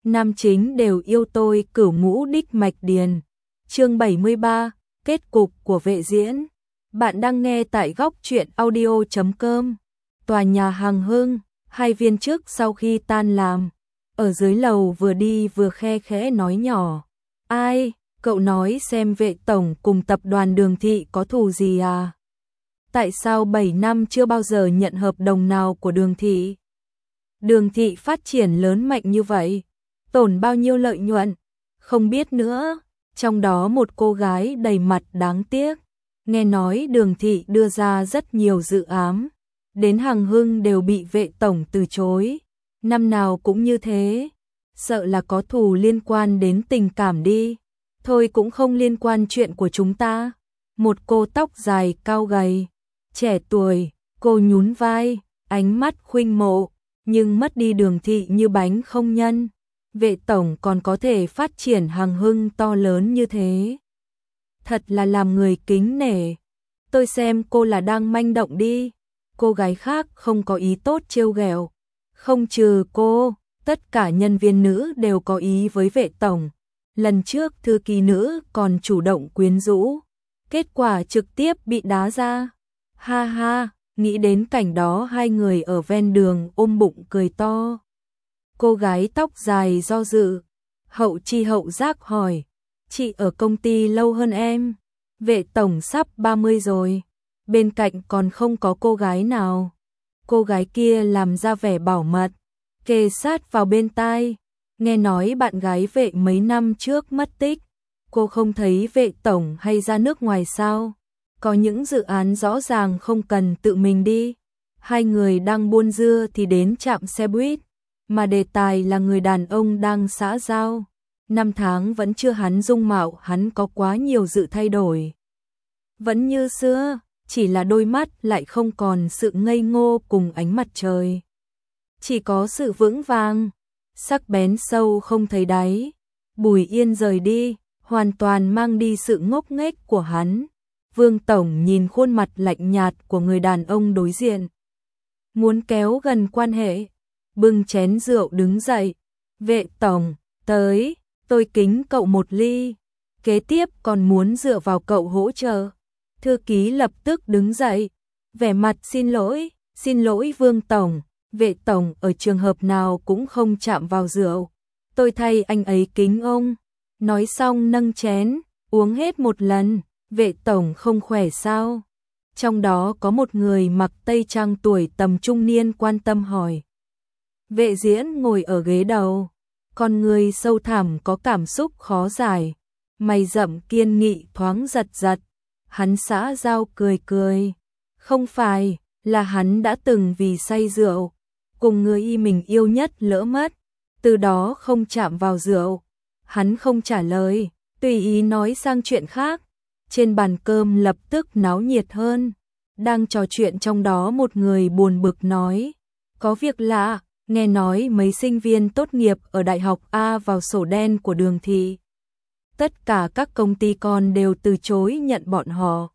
nam chính đều yêu tôi cửu ngũ đích mạch điền. Chương 73, kết cục của Vệ Diễn. Bạn đang nghe tại góc truyện audio.com. Tòa nhà Hằng Hưng, hai viên chức sau khi tan làm, ở dưới lầu vừa đi vừa khe khẽ nói nhỏ. Ai, cậu nói xem Vệ tổng cùng tập đoàn Đường Thị có thù gì à? Tại sao 7 năm chưa bao giờ nhận hợp đồng nào của Đường Thị? Đường Thị phát triển lớn mạnh như vậy, tổn bao nhiêu lợi nhuận? Không biết nữa, trong đó một cô gái đầy mặt đáng tiếc. Nghe nói Đường Thị đưa ra rất nhiều dự án, đến Hằng Hưng đều bị Vệ tổng từ chối. Năm nào cũng như thế, sợ là có thù liên quan đến tình cảm đi. Thôi cũng không liên quan chuyện của chúng ta. Một cô tóc dài cao gầy, trẻ tuổi, cô nhún vai, ánh mắt khuynh mộ, nhưng mất đi Đường Thị như bánh không nhân. Vệ tổng còn có thể phát triển Hằng Hưng to lớn như thế, thật là làm người kính nể. Tôi xem cô là đang manh động đi. Cô gái khác không có ý tốt trêu ghẹo. Không trừ cô, tất cả nhân viên nữ đều có ý với Vệ tổng. Lần trước thư ký nữ còn chủ động quyến rũ, kết quả trực tiếp bị đá ra. Ha ha, nghĩ đến cảnh đó hai người ở ven đường ôm bụng cười to. Cô gái tóc dài do dự, hậu chi hậu giác hỏi, chị ở công ty lâu hơn em. Vệ tổng sắp 30 rồi, bên cạnh còn không có cô gái nào. Cô gái kia làm ra vẻ bảo mật, kề sát vào bên tai. Nghe nói bạn gái Vệ mấy năm trước mất tích, cô không thấy Vệ tổng hay ra nước ngoài sao? Có những dự án rõ ràng không cần tự mình đi. Hai người đang buôn dưa thì đến trạm xe buýt, mà đề tài là người đàn ông đang xã giao. 5 tháng vẫn chưa hắn dung mạo, hắn có quá nhiều sự thay đổi. Vẫn như xưa, chỉ là đôi mắt lại không còn sự ngây ngô cùng ánh mặt trời. Chỉ có sự vững vàng, sắc bén sâu không thấy đáy. Bùi Yên rời đi, hoàn toàn mang đi sự ngốc nghếch của hắn. Vương tổng nhìn khuôn mặt lạnh nhạt của người đàn ông đối diện, muốn kéo gần quan hệ, bưng chén rượu đứng dậy. Vệ tổng, tới, tôi kính cậu một ly. Kế tiếp còn muốn dựa vào cậu hỗ trợ. Thư ký lập tức đứng dậy, vẻ mặt xin lỗi Vương tổng. Vệ tổng ở trường hợp nào cũng không chạm vào rượu, tôi thay anh ấy kính ông. Nói xong nâng chén, uống hết một lần. Vệ tổng không khỏe sao? Trong đó có một người mặc tây trang tuổi tầm trung niên quan tâm hỏi. Vệ Diễn ngồi ở ghế đầu, con người sâu thẳm có cảm xúc khó giải, mày rậm kiên nghị thoáng giật giật. Hắn xã giao cười cười, không phải là hắn đã từng vì say rượu cùng người mình yêu nhất lỡ mất, từ đó không chạm vào rượu. Hắn không trả lời, tùy ý nói sang chuyện khác. Trên bàn cơm lập tức náo nhiệt hơn. Đang trò chuyện trong đó một người buồn bực nói, có việc lạ, nghe nói mấy sinh viên tốt nghiệp ở Đại học A vào sổ đen của Đường Thị. Tất cả các công ty con đều từ chối nhận bọn họ.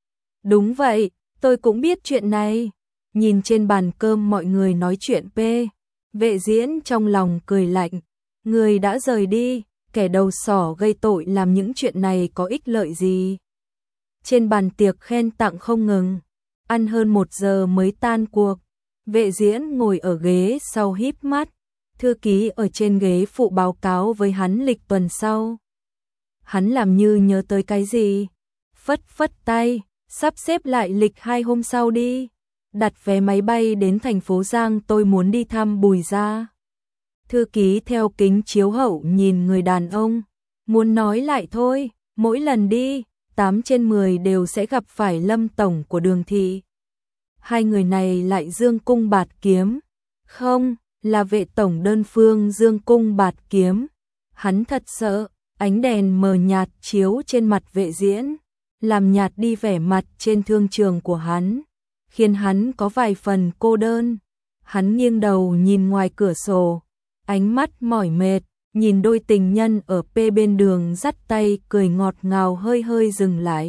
Đúng vậy, tôi cũng biết chuyện này. Nhìn trên bàn cơm mọi người nói chuyện p. Vệ Diễn trong lòng cười lạnh, người đã rời đi, kẻ đầu sỏ gây tội làm những chuyện này có ích lợi gì. Trên bàn tiệc khen tặng không ngừng, ăn hơn 1 giờ mới tan cuộc. Vệ Diễn ngồi ở ghế sau híp mắt, thư ký ở trên ghế phụ báo cáo với hắn lịch tuần sau. Hắn làm như nhớ tới cái gì, phất phất tay, sắp xếp lại lịch 2 hôm sau đi. Đặt vé máy bay đến thành phố Giang, tôi muốn đi thăm Bùi gia. Thư ký theo kính chiếu hậu nhìn người đàn ông, muốn nói lại thôi, mỗi lần đi 8 trên 10 đều sẽ gặp phải Lâm tổng của Đường Thị. Hai người này lại dương cung bạt kiếm. Không, là Vệ tổng đơn phương dương cung bạt kiếm. Hắn thật sợ, ánh đèn mờ nhạt chiếu trên mặt Vệ Diễn, làm nhạt đi vẻ mặt trên thương trường của hắn, khiến hắn có vài phần cô đơn. Hắn nghiêng đầu nhìn ngoài cửa sổ, ánh mắt mỏi mệt, nhìn đôi tình nhân ở bên đường dắt tay cười ngọt ngào hơi hơi dừng lại.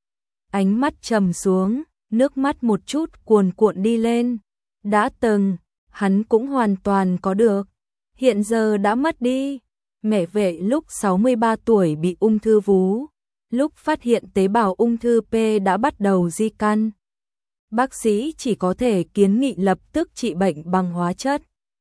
Ánh mắt trầm xuống, nước mắt một chút cuồn cuộn đi lên. Đã từng, hắn cũng hoàn toàn có được hiện giờ đã mất đi. Mẹ Vệ lúc 63 tuổi bị ung thư vú, lúc phát hiện tế bào ung thư P đã bắt đầu di căn. Bác sĩ chỉ có thể kiến nghị lập tức trị bệnh bằng hóa chất.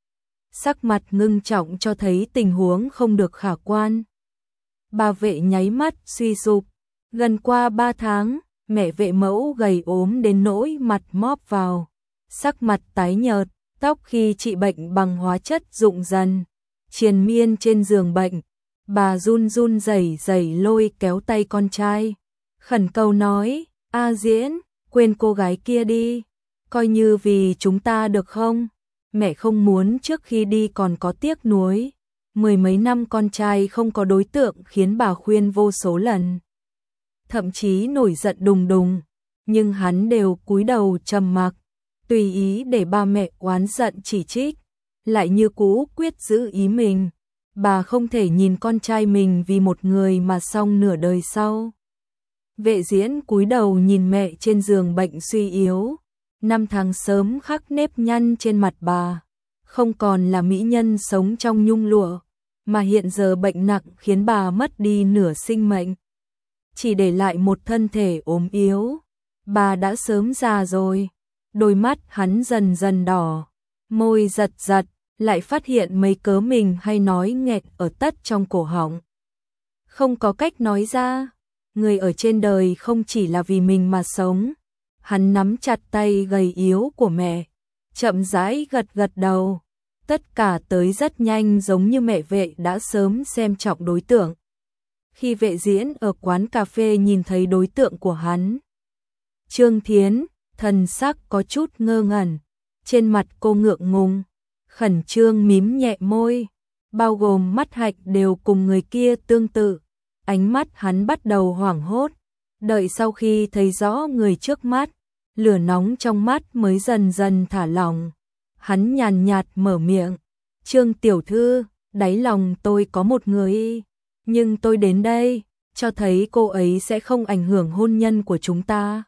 Sắc mặt ngưng trọng cho thấy tình huống không được khả quan. Bà Vệ nháy mắt suy sụp. Gần qua 3 tháng, mẹ Vệ mẫu gầy ốm đến nỗi mặt móp vào. Sắc mặt tái nhợt, tóc khi trị bệnh bằng hóa chất rụng dần. Triền miên trên giường bệnh, bà run run rẩy rẩy lôi kéo tay con trai. Khẩn cầu nói, A Diễn, quên cô gái kia đi, coi như vì chúng ta được không? Mẹ không muốn trước khi đi còn có tiếc nuối. 10 mấy năm con trai không có đối tượng khiến bà khuyên vô số lần. Thậm chí nổi giận đùng đùng, nhưng hắn đều cúi đầu trầm mặc, tùy ý để ba mẹ oán giận chỉ trích, lại như cũ quyết giữ ý mình. Bà không thể nhìn con trai mình vì một người mà xong nửa đời sau. Vệ Diễn cúi đầu nhìn mẹ trên giường bệnh suy yếu, 5 tháng sớm khắc nếp nhăn trên mặt bà, không còn là mỹ nhân sống trong nhung lụa, mà hiện giờ bệnh nặng khiến bà mất đi nửa sinh mệnh, chỉ để lại một thân thể ốm yếu. Bà đã sớm già rồi. Đôi mắt hắn dần dần đỏ, môi giật giật, lại phát hiện mấy cớ mình hay nói nghẹt ở tất trong cổ họng. Không có cách nói ra, người ở trên đời không chỉ là vì mình mà sống. Hắn nắm chặt tay gầy yếu của mẹ, chậm rãi gật gật đầu. Tất cả tới rất nhanh, giống như mẹ Vệ đã sớm xem trọng đối tượng. Khi Vệ Diễn ở quán cà phê nhìn thấy đối tượng của hắn, Trương Thiến, thần sắc có chút ngơ ngẩn, trên mặt cô ngượng ngùng, khẩn trương mím nhẹ môi, bao gồm mắt hạnh đều cùng người kia tương tự. Ánh mắt hắn bắt đầu hoảng hốt, đợi sau khi thấy rõ người trước mắt, lửa nóng trong mắt mới dần dần thả lỏng. Hắn nhàn nhạt mở miệng, Trương tiểu thư, đáy lòng tôi có một người, nhưng tôi đến đây, cho thấy cô ấy sẽ không ảnh hưởng hôn nhân của chúng ta.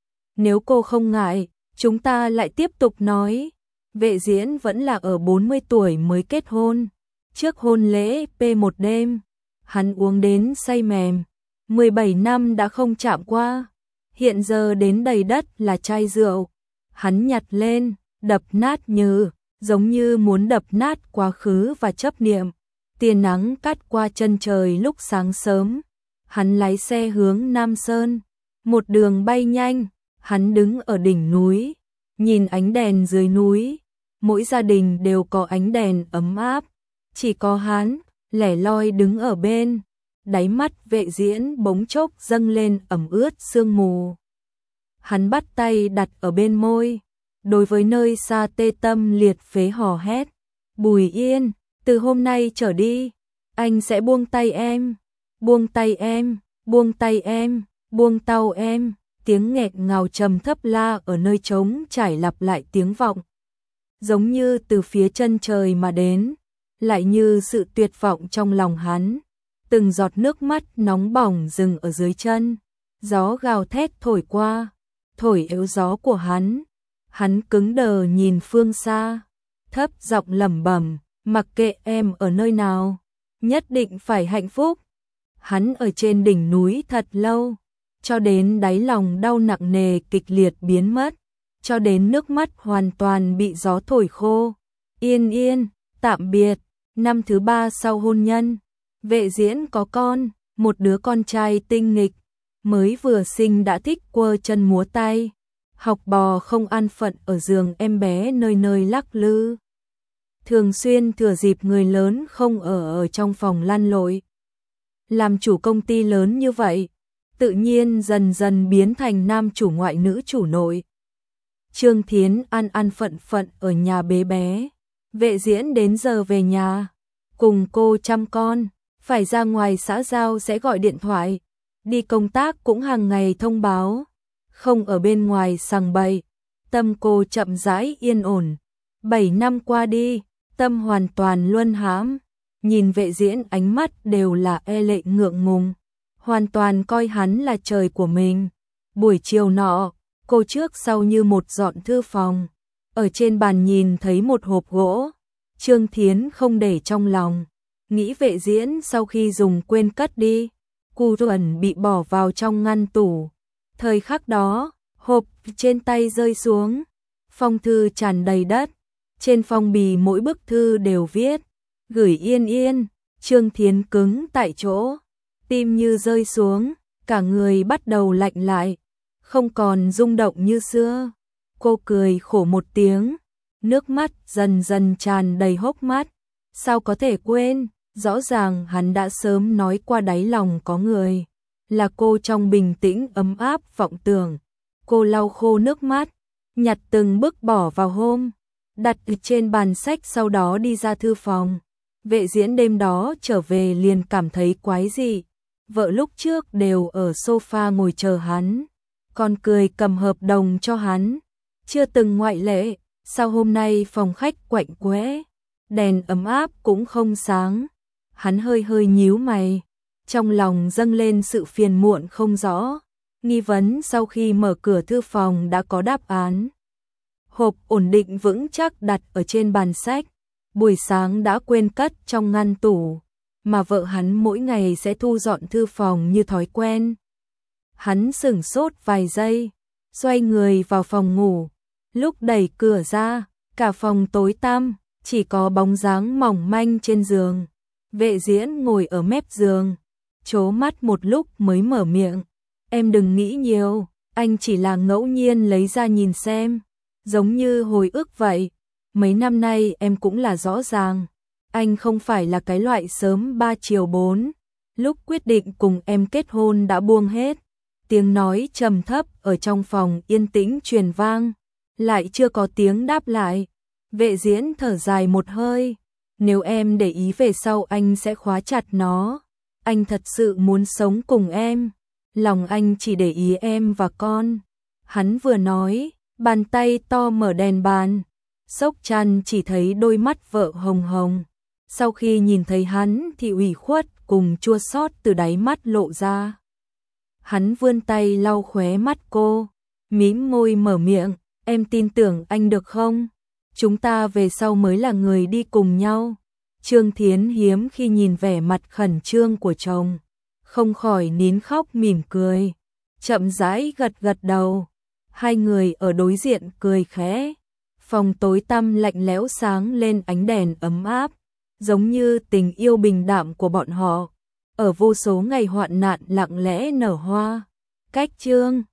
Nếu cô không ngại, chúng ta lại tiếp tục nói. Vệ Diễn vẫn là ở 40 tuổi mới kết hôn. Trước hôn lễ P1 đêm, hắn uống đến say mềm. 17 năm đã không chạm qua. Hiện giờ đến đầy đất là chai rượu. Hắn nhặt lên, đập nát giống như muốn đập nát quá khứ và chấp niệm. Tia nắng cắt qua chân trời lúc sáng sớm. Hắn lái xe hướng Nam Sơn. Một đường bay nhanh. Hắn đứng ở đỉnh núi, nhìn ánh đèn dưới núi. Mỗi gia đình đều có ánh đèn ấm áp, chỉ có hắn lẻ loi đứng ở bên. Đáy mắt Vệ Diễn bỗng chốc dâng lên ẩm ướt sương mù. Hắn bắt tay đặt ở bên môi, đối với nơi xa tê tâm liệt phế hò hét, Bùi Yên, từ hôm nay trở đi, anh sẽ buông tay em, buông tay em, buông tay em, buông tàu em. Tiếng nghẹt ngào trầm thấp la ở nơi trống trải lặp lại tiếng vọng, giống như từ phía chân trời mà đến, lại như sự tuyệt vọng trong lòng hắn. Từng giọt nước mắt nóng bỏng dừng ở dưới chân, gió gào thét thổi qua, thổi yếu gió của hắn. Hắn cứng đờ nhìn phương xa, thấp giọng lẩm bẩm, mặc kệ em ở nơi nào, nhất định phải hạnh phúc. Hắn ở trên đỉnh núi thật lâu, cho đến đáy lòng đau nặng nề kịch liệt biến mất, cho đến nước mắt hoàn toàn bị gió thổi khô. Yên Yên, tạm biệt. Năm thứ 3 sau hôn nhân, Vệ Diễn có con, một đứa con trai tinh nghịch, mới vừa sinh đã thích quơ chân múa tay, học bò không an phận ở giường em bé nơi nơi lắc lư. Thường xuyên thừa dịp người lớn không ở trong phòng lăn lộn. Làm chủ công ty lớn như vậy, tự nhiên dần dần biến thành nam chủ ngoại nữ chủ nội. Trương Thiến ăn phận phận ở nhà bế bé. Vệ Diễn đến giờ về nhà, cùng cô chăm con, phải ra ngoài xã giao sẽ gọi điện thoại, đi công tác cũng hàng ngày thông báo, không ở bên ngoài sằng bậy. Tâm cô chậm rãi yên ổn. 7 năm qua đi, tâm hoàn toàn luân hãm, nhìn Vệ Diễn ánh mắt đều là e lệ ngượng ngùng, hoàn toàn coi hắn là trời của mình. Buổi chiều nọ, cô trước sau như một dọn thư phòng, ở trên bàn nhìn thấy một hộp gỗ, Trương Thiến không để trong lòng, nghĩ Vệ Diễn sau khi dùng quên cất đi. Cu Duẩn bị bỏ vào trong ngăn tủ. Thời khắc đó, hộp trên tay rơi xuống, phong thư tràn đầy đất, trên phong bì mỗi bức thư đều viết gửi Yên Yên. Trương Thiến cứng tại chỗ, tim như rơi xuống, cả người bắt đầu lạnh lại, không còn rung động như xưa. Cô cười khổ một tiếng, nước mắt dần dần tràn đầy hốc mắt. Sao có thể quên, rõ ràng hắn đã sớm nói qua đáy lòng có người. Là cô. Trong bình tĩnh ấm áp vọng tưởng, cô lau khô nước mắt, nhặt từng bức bỏ vào hôm, đặt trên bàn sách, sau đó đi ra thư phòng. Vệ Diễn đêm đó trở về liền cảm thấy quái dị. Vợ lúc trước đều ở sofa ngồi chờ hắn, còn cười cầm hợp đồng cho hắn, chưa từng ngoại lệ. Sao hôm nay phòng khách quạnh quẽ, đèn ấm áp cũng không sáng? Hắn hơi hơi nhíu mày, trong lòng dâng lên sự phiền muộn không rõ. Nghi vấn sau khi mở cửa thư phòng đã có đáp án. Hộp ổn định vững chắc đặt ở trên bàn sách, buổi sáng đã quên cất trong ngăn tủ, mà vợ hắn mỗi ngày sẽ thu dọn thư phòng như thói quen. Hắn sửng sốt vài giây, xoay người vào phòng ngủ. Lúc đẩy cửa ra, cả phòng tối tăm, chỉ có bóng dáng mỏng manh trên giường. Vệ Diễn ngồi ở mép giường, trố mắt một lúc mới mở miệng. Em đừng nghĩ nhiều, anh chỉ là ngẫu nhiên lấy ra nhìn xem, giống như hồi ức vậy. Mấy năm nay em cũng là rõ ràng, anh không phải là cái loại sớm 3 chiều 4. Lúc quyết định cùng em kết hôn đã buông hết. Tiếng nói trầm thấp ở trong phòng yên tĩnh truyền vang, lại chưa có tiếng đáp lại. Vệ Diễn thở dài một hơi, nếu em để ý về sau anh sẽ khóa chặt nó. Anh thật sự muốn sống cùng em, lòng anh chỉ để ý em và con. Hắn vừa nói, bàn tay to mở đèn bàn. Sốc Trăn chỉ thấy đôi mắt vợ hồng hồng. Sau khi nhìn thấy hắn thì ủy khuất cùng chua xót từ đáy mắt lộ ra. Hắn vươn tay lau khóe mắt cô, mím môi mở miệng, em tin tưởng anh được không? Chúng ta về sau mới là người đi cùng nhau. Trương Thiến hiếm khi nhìn vẻ mặt khẩn trương của chồng, không khỏi nín khóc mỉm cười, chậm rãi gật gật đầu. Hai người ở đối diện cười khẽ. Phòng tối tăm lạnh lẽo sáng lên ánh đèn ấm áp, giống như tình yêu bình đạm của bọn họ, ở vô số ngày hoạn nạn lặng lẽ nở hoa. Cách chương